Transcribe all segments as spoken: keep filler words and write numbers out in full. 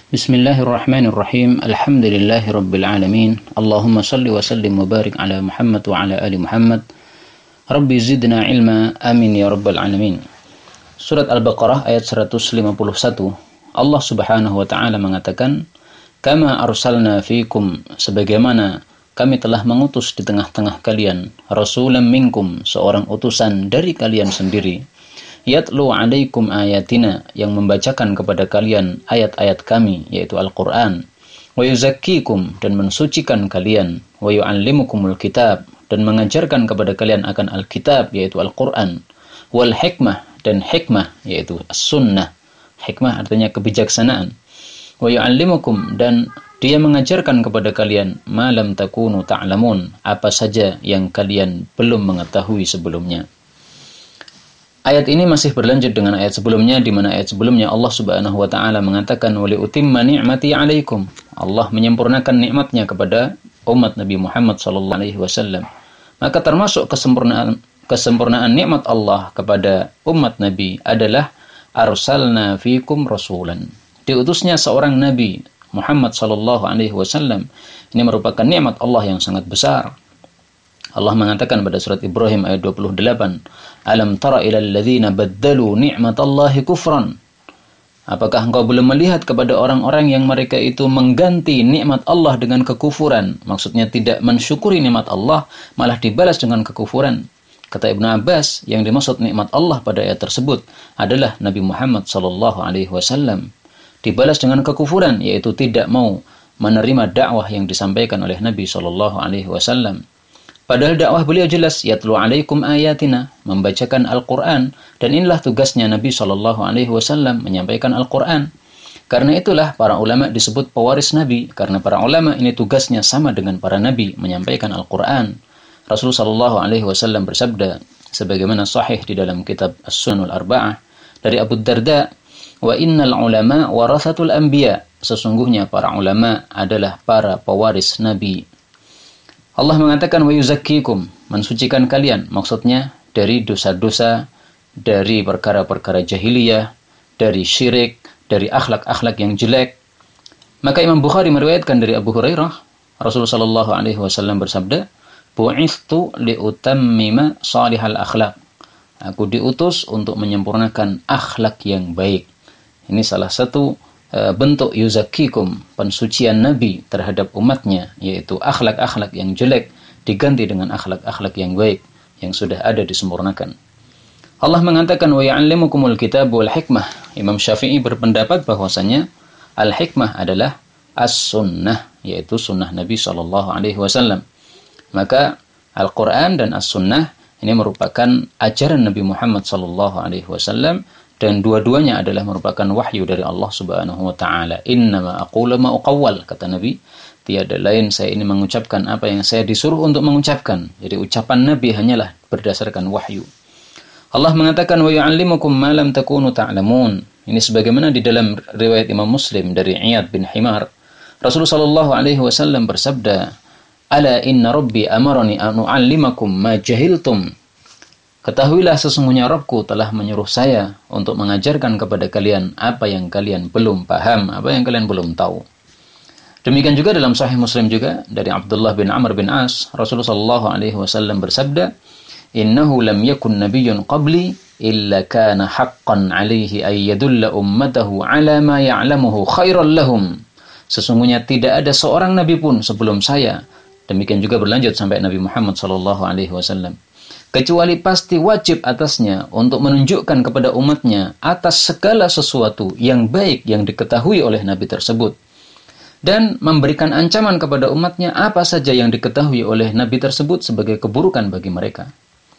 Bismillahirrahmanirrahim. Alhamdulillahirabbil alamin. Allahumma shalli wa sallim wa barik ala Muhammad wa ala ali Muhammad. Rabbi zidna ilma. Amin ya rabbal alamin. Surat Al-Baqarah ayat seratus lima puluh satu. Allah Subhanahu wa taala mengatakan, "Kama arsalna fiikum," sebagaimana kami telah mengutus di tengah-tengah kalian, rasulan minkum, seorang utusan dari kalian sendiri. Yatlu alaikum ayatina, yang membacakan kepada kalian ayat-ayat kami, yaitu Al-Quran. Wa yuzakkikum, dan mensucikan kalian. Wa yu'allimukumul kitab, dan mengajarkan kepada kalian akan Al-Kitab, yaitu Al-Quran. Wal hikmah, dan hikmah, yaitu As-Sunnah. Hikmah artinya kebijaksanaan. Wa yu'allimukum, dan dia mengajarkan kepada kalian ma lam takunu ta'lamun, apa saja yang kalian belum mengetahui sebelumnya. Ayat ini masih berlanjut dengan ayat sebelumnya, di mana ayat sebelumnya Allah Subhanahu wa taala mengatakan wa li utimma ni'mati 'alaikum. Allah menyempurnakan nikmatnya kepada umat Nabi Muhammad sallallahu alaihi wasallam. Maka termasuk kesempurnaan kesempurnaan nikmat Allah kepada umat Nabi adalah arsalna fiikum rasulan. Diutusnya seorang nabi, Muhammad sallallahu alaihi wasallam. Ini merupakan nikmat Allah yang sangat besar. Allah mengatakan pada surat Ibrahim ayat dua puluh delapan, "Alam tara ilal ladzina baddalu ni'matallahi kufran." Apakah engkau belum melihat kepada orang-orang yang mereka itu mengganti nikmat Allah dengan kekufuran? Maksudnya tidak mensyukuri nikmat Allah, malah dibalas dengan kekufuran. Kata Ibnu Abbas, yang dimaksud nikmat Allah pada ayat tersebut adalah Nabi Muhammad sallallahu alaihi wasallam. Dibalas dengan kekufuran, yaitu tidak mau menerima dakwah yang disampaikan oleh Nabi sallallahu alaihi wasallam. Padahal dakwah beliau jelas, yatlu alaikum ayatina, membacakan Al-Quran, dan inilah tugasnya Nabi shallallahu alaihi wasallam, menyampaikan Al-Quran. Karena itulah para ulama disebut pewaris Nabi, karena para ulama ini tugasnya sama dengan para Nabi, menyampaikan Al-Quran. Rasulullah shallallahu alaihi wasallam bersabda, sebagaimana sahih di dalam kitab As-Sunanul Arba'ah, dari Abu Darda, wa innal ulama warathatul anbiya, sesungguhnya para ulama adalah para pewaris Nabi. Allah mengatakan wa yuzakkikum, mensucikan kalian, maksudnya dari dosa-dosa, dari perkara-perkara jahiliyah, dari syirik, dari akhlak-akhlak yang jelek. Maka Imam Bukhari meriwayatkan dari Abu Hurairah, Rasulullah sallallahu alaihi wasallam bersabda, "Bu'ithtu liutammima salihal akhlak." Aku diutus untuk menyempurnakan akhlak yang baik. Ini salah satu bentuk yuzakkikum, pensucian Nabi terhadap umatnya, yaitu akhlak-akhlak yang jelek diganti dengan akhlak-akhlak yang baik yang sudah ada disempurnakan. Allah mengatakan wa ya'allimukumul kitab wal hikmah. Imam Syafi'i berpendapat bahwasanya al-hikmah adalah as-sunnah, yaitu sunnah Nabi sallallahu alaihi wasallam. Maka Al-Qur'an dan as-sunnah ini merupakan ajaran Nabi Muhammad sallallahu alaihi wasallam, dan dua-duanya adalah merupakan wahyu dari Allah Subhanahu wa taala. Innama aqulu ma uqawwal, kata Nabi, tiada lain saya ini mengucapkan apa yang saya disuruh untuk mengucapkan. Jadi ucapan Nabi hanyalah berdasarkan wahyu. Allah mengatakan wa yu'allimukum ma lam takunu ta'lamun. Ini sebagaimana di dalam riwayat Imam Muslim dari Iyad bin Himar, Rasulullah sallallahu alaihi wasallam bersabda, "Ala inna rabbi amarani an u'allimakum ma jahiltum." Ketahuilah sesungguhnya Rabbku telah menyuruh saya untuk mengajarkan kepada kalian apa yang kalian belum paham, apa yang kalian belum tahu. Demikian juga dalam Sahih Muslim juga dari Abdullah bin Amr bin As, Rasulullah sallallahu alaihi wasallam bersabda, "Innahu lam yakun nabiyyun qabli illa kana haqqan 'alaihi ay yadulla ummatahu 'ala ma ya'lamuhu khairan lahum." Sesungguhnya tidak ada seorang nabi pun sebelum saya. Demikian juga berlanjut sampai Nabi Muhammad sallallahu alaihi wasallam. Kecuali pasti wajib atasnya untuk menunjukkan kepada umatnya atas segala sesuatu yang baik yang diketahui oleh Nabi tersebut. Dan memberikan ancaman kepada umatnya apa saja yang diketahui oleh Nabi tersebut sebagai keburukan bagi mereka.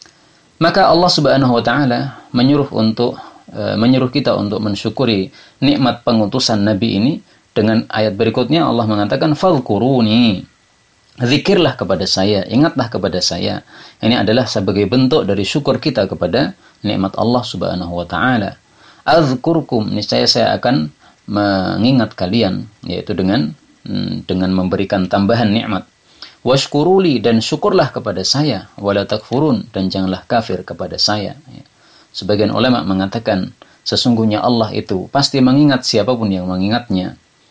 Maka Allah Subhanahu wa taala menyuruh untuk e, menyuruh kita untuk mensyukuri nikmat pengutusan Nabi ini dengan ayat berikutnya. Allah mengatakan fadhkuruni, zikirlah kepada saya, ingatlah kepada saya. Ini adalah sebagai bentuk dari syukur kita kepada nikmat Allah Subhanahu wa taala. Azkurkum, niscaya saya akan mengingat kalian, yaitu dengan dengan memberikan tambahan nikmat. Washkuruli, dan syukurlah kepada saya, wala takfurun, dan janganlah kafir kepada saya. Sebagian ulama mengatakan sesungguhnya Allah itu pasti mengingat siapapun yang mengingatnya.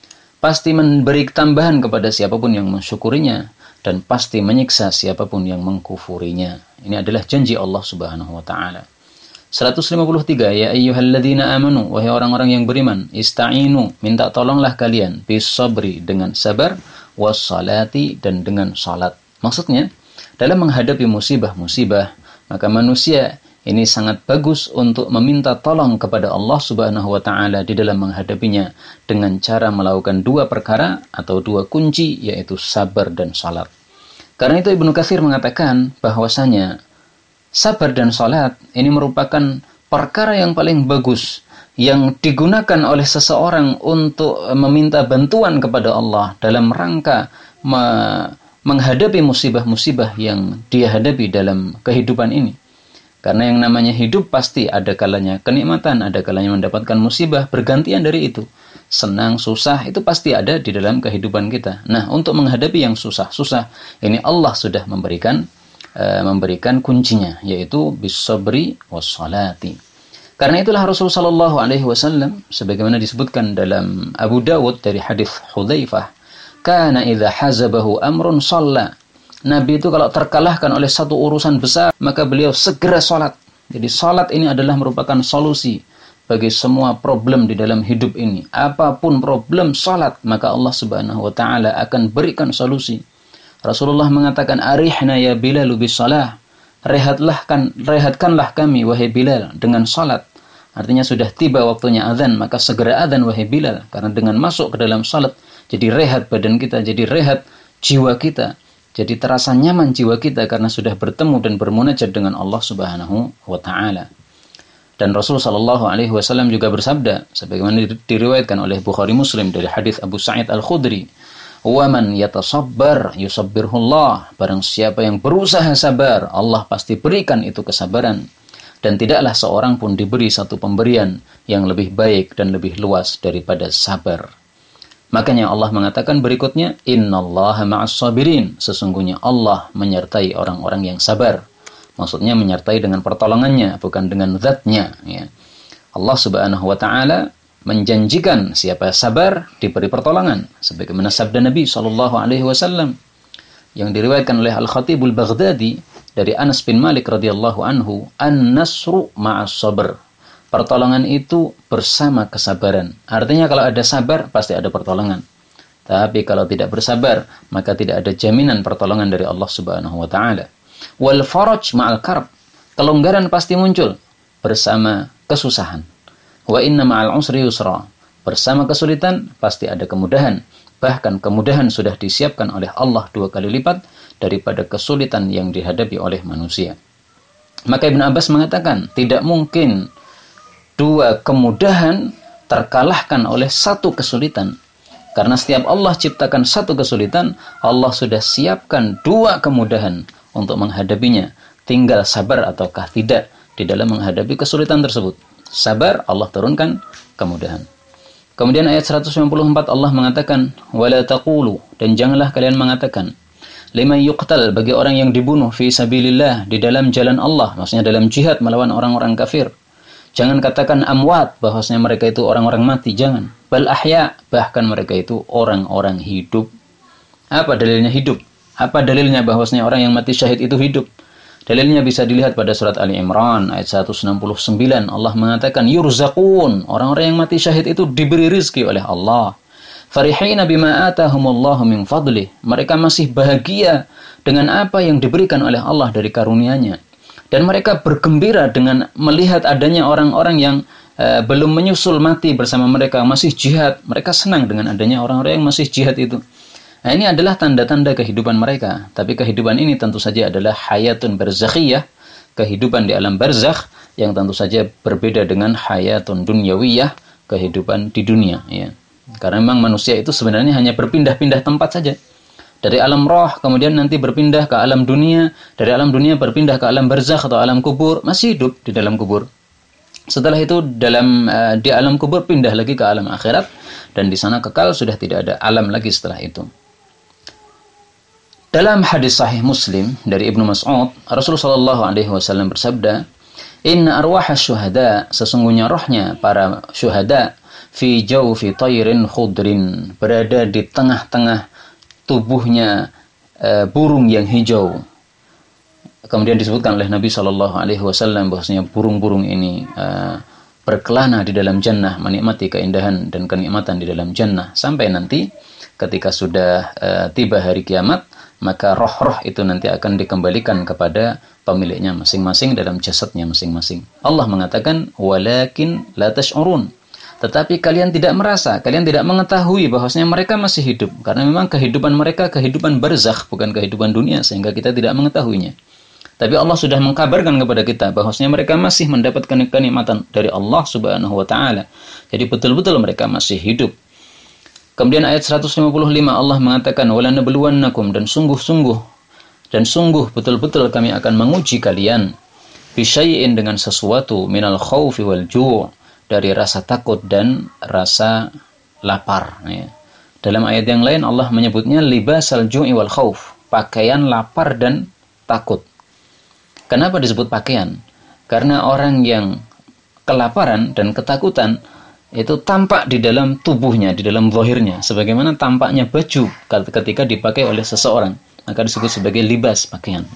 pasti memberi tambahan kepada siapapun yang mensyukurinya, dan pasti menyiksa siapapun yang mengkufurinya. Ini adalah janji Allah Subhanahu wa taala. seratus lima puluh tiga, ya ayyuhalladzina amanu, wahai orang-orang yang beriman, ista'inu, minta tolonglah kalian, bisabri, dengan sabar, wassalati, dan dengan salat. Maksudnya, dalam menghadapi musibah-musibah, maka manusia ini sangat bagus untuk meminta tolong kepada Allah Subhanahu wa taala di dalam menghadapinya dengan cara melakukan dua perkara atau dua kunci, yaitu sabar dan salat. Karena itu Ibnu Katsir mengatakan bahwasanya sabar dan salat ini merupakan perkara yang paling bagus yang digunakan oleh seseorang untuk meminta bantuan kepada Allah dalam rangka me- menghadapi musibah-musibah yang dia hadapi dalam kehidupan ini. Karena yang namanya hidup pasti ada kalanya kenikmatan, ada kalanya mendapatkan musibah, bergantian dari itu. Senang, susah, itu pasti ada di dalam kehidupan kita. Nah, untuk menghadapi yang susah-susah, ini Allah sudah memberikan uh, memberikan kuncinya, yaitu bisabri wassalati. Karena itulah Rasulullah shallallahu alaihi wasallam, sebagaimana disebutkan dalam Abu Dawud dari hadis Hudzaifah, kana idza hazabahu amrun shalla. Nabi itu kalau terkalahkan oleh satu urusan besar, maka beliau segera sholat. Jadi sholat ini adalah merupakan solusi bagi semua problem di dalam hidup ini. Apapun problem, sholat, maka Allah Subhanahu wa taala akan berikan solusi. Rasulullah mengatakan, arihna ya Bilal bisalah. Rehatlah kan, rehatkanlah kami wahai Bilal dengan sholat. Artinya sudah tiba waktunya azan, maka segera azan wahai Bilal. Karena dengan masuk ke dalam sholat, jadi rehat badan kita, jadi rehat jiwa kita. Jadi terasa nyaman jiwa kita karena sudah bertemu dan bermunajat dengan Allah Subhanahu wa taala. Dan Rasul sallallahu alaihi wasallam juga bersabda, sebagaimana diriwayatkan oleh Bukhari Muslim dari hadis Abu Sa'id Al-Khudri, "Wa man yatasabbar yusabbirhullah." Barang siapa yang berusaha sabar, Allah pasti berikan itu kesabaran. Dan tidaklah seorang pun diberi satu pemberian yang lebih baik dan lebih luas daripada sabar. Makanya Allah mengatakan berikutnya, innallaha ma'as sabirin. Sesungguhnya Allah menyertai orang-orang yang sabar. Maksudnya menyertai dengan pertolongannya, bukan dengan zatnya. Ya. Allah Subhanahu wa taala menjanjikan siapa sabar diberi pertolongan. Sebagaimana sabda Nabi shallallahu alaihi wasallam yang diriwayatkan oleh Al-Khatibul Baghdadi dari Anas bin Malik radhiyallahu anhu, an-nasru ma'as sabr. Pertolongan itu bersama kesabaran. Artinya kalau ada sabar, pasti ada pertolongan. Tapi kalau tidak bersabar, maka tidak ada jaminan pertolongan dari Allah Subhanahu wa taala. Wal faraj ma'al karb. Kelonggaran pasti muncul bersama kesusahan. Wa inna ma'al usri yusra. Bersama kesulitan pasti ada kemudahan. Bahkan kemudahan sudah disiapkan oleh Allah dua kali lipat daripada kesulitan yang dihadapi oleh manusia. Maka Ibn Abbas mengatakan, tidak mungkin dua kemudahan terkalahkan oleh satu kesulitan. Karena setiap Allah ciptakan satu kesulitan, Allah sudah siapkan dua kemudahan untuk menghadapinya. Tinggal sabar ataukah tidak di dalam menghadapi kesulitan tersebut. Sabar, Allah turunkan kemudahan. Kemudian ayat seratus sembilan puluh empat Allah mengatakan, wala taqulu, dan janganlah kalian mengatakan, liman yuqtal, bagi orang yang dibunuh fi sabilillah, di dalam jalan Allah, maksudnya dalam jihad melawan orang-orang kafir. Jangan katakan amwat, bahwasanya mereka itu orang-orang mati, jangan. Bal ahya, bahkan mereka itu orang-orang hidup. Apa dalilnya hidup? Apa dalilnya bahwasanya orang yang mati syahid itu hidup? Dalilnya bisa dilihat pada surat Ali Imran ayat seratus enam puluh sembilan. Allah mengatakan yurzaqun, orang-orang yang mati syahid itu diberi rizki oleh Allah. Farihina bima atahumullahu min fadlih. Mereka masih bahagia dengan apa yang diberikan oleh Allah dari karunia-Nya. Dan mereka bergembira dengan melihat adanya orang-orang yang uh, belum menyusul mati bersama mereka, masih jihad. Mereka senang dengan adanya orang-orang yang masih jihad itu. Nah, ini adalah tanda-tanda kehidupan mereka. Tapi kehidupan ini tentu saja adalah hayatun barzakhiyah, kehidupan di alam barzakh yang tentu saja berbeda dengan hayatun dunyawiyah, kehidupan di dunia. Ya. Karena memang manusia itu sebenarnya hanya berpindah-pindah tempat saja. Dari alam roh, kemudian nanti berpindah ke alam dunia. Dari alam dunia berpindah ke alam barzakh atau alam kubur. Masih hidup di dalam kubur. Setelah itu dalam uh, di alam kubur pindah lagi ke alam akhirat. Dan di sana kekal, sudah tidak ada alam lagi setelah itu. Dalam hadis sahih Muslim dari Ibnu Mas'ud, Rasulullah shallallahu alaihi wasallam bersabda, inna arwahas syuhada, sesungguhnya rohnya para syuhada, fi jawfi tayrin khudrin, berada di tengah-tengah tubuhnya uh, burung yang hijau. Kemudian disebutkan oleh Nabi shallallahu alaihi wasallam bahwasanya burung-burung ini uh, berkelana di dalam jannah, menikmati keindahan dan kenikmatan di dalam jannah, sampai nanti ketika sudah uh, tiba hari kiamat, maka roh-roh itu nanti akan dikembalikan kepada pemiliknya masing-masing dalam jasadnya masing-masing. Allah mengatakan, walakin la tash'urun. Tetapi kalian tidak merasa, kalian tidak mengetahui bahwasanya mereka masih hidup. Karena memang kehidupan mereka kehidupan barzakh, bukan kehidupan dunia, sehingga kita tidak mengetahuinya. Tapi Allah sudah mengkabarkan kepada kita bahwasanya mereka masih mendapatkan kenikmatan dari Allah Subhanahu wa taala. Jadi betul-betul mereka masih hidup. Kemudian ayat seratus lima puluh lima Allah mengatakan, wala nabluwannakum, dan sungguh-sungguh dan sungguh betul-betul kami akan menguji kalian bisyai'in, dengan sesuatu, minal khaufi wal ju', dari rasa takut dan rasa lapar, ya. Dalam ayat yang lain Allah menyebutnya libasal ju'i wal khauf, pakaian lapar dan takut. Kenapa disebut pakaian? Karena orang yang kelaparan dan ketakutan itu tampak di dalam tubuhnya, di dalam zahirnya, sebagaimana tampaknya baju ketika dipakai oleh seseorang, maka disebut sebagai libas, pakaian.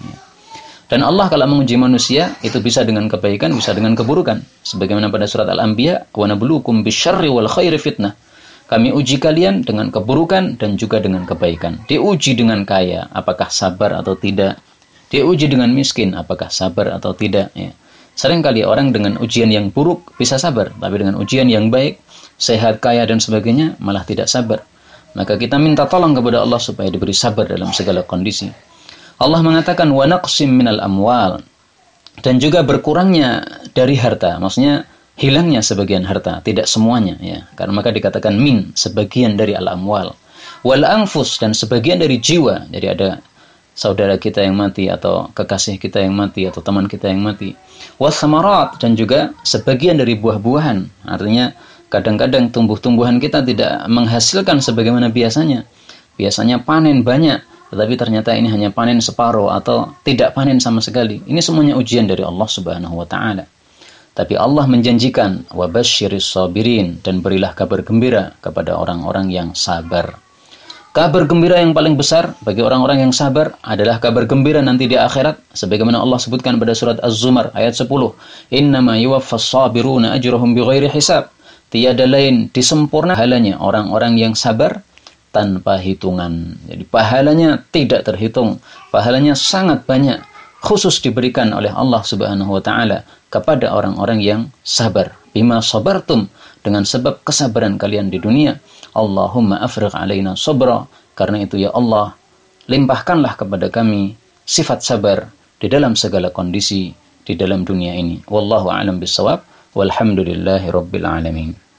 Dan Allah kalau menguji manusia itu bisa dengan kebaikan, bisa dengan keburukan, sebagaimana pada surat Al-Anbiya, wa nabluukum bisyarri wal khairi fitnah. Kami uji kalian dengan keburukan dan juga dengan kebaikan. Diuji dengan kaya, apakah sabar atau tidak? Diuji dengan miskin, apakah sabar atau tidak? Ya. Seringkali orang dengan ujian yang buruk bisa sabar, tapi dengan ujian yang baik, sehat, kaya, dan sebagainya, malah tidak sabar. Maka kita minta tolong kepada Allah supaya diberi sabar dalam segala kondisi. Allah mengatakan, wa naqsim minal amwal, dan juga berkurangnya dari harta, maksudnya hilangnya sebagian harta, tidak semuanya, ya. Karena maka dikatakan min, sebagian dari al-amwal. Wal anfus, dan sebagian dari jiwa. Jadi ada saudara kita yang mati, atau kekasih kita yang mati, atau teman kita yang mati. Wasamarat, dan juga sebagian dari buah-buahan. Artinya kadang-kadang tumbuh-tumbuhan kita tidak menghasilkan sebagaimana biasanya. Biasanya panen banyak, tetapi ternyata ini hanya panen separuh atau tidak panen sama sekali. Ini semuanya ujian dari Allah Subhanahu wa taala. Tapi Allah menjanjikan, wabasyiris sabirin, dan berilah kabar gembira kepada orang-orang yang sabar. Kabar gembira yang paling besar bagi orang-orang yang sabar adalah kabar gembira nanti di akhirat, sebagaimana Allah sebutkan pada surat Az-Zumar ayat sepuluh, innama yuwaffas sabiruna ajrahum bighairi hisab. Tiada lain disempurna pahalanya orang-orang yang sabar tanpa hitungan. Jadi pahalanya tidak terhitung, pahalanya sangat banyak, khusus diberikan oleh Allah Subhanahu wa taala kepada orang-orang yang sabar. Bima sabartum, dengan sebab kesabaran kalian di dunia. Allahumma afrigh alaina sabra, karena itu ya Allah, limpahkanlah kepada kami sifat sabar di dalam segala kondisi di dalam dunia ini. Wallahu a'lam bissawab, walhamdulillahi rabbil alamin.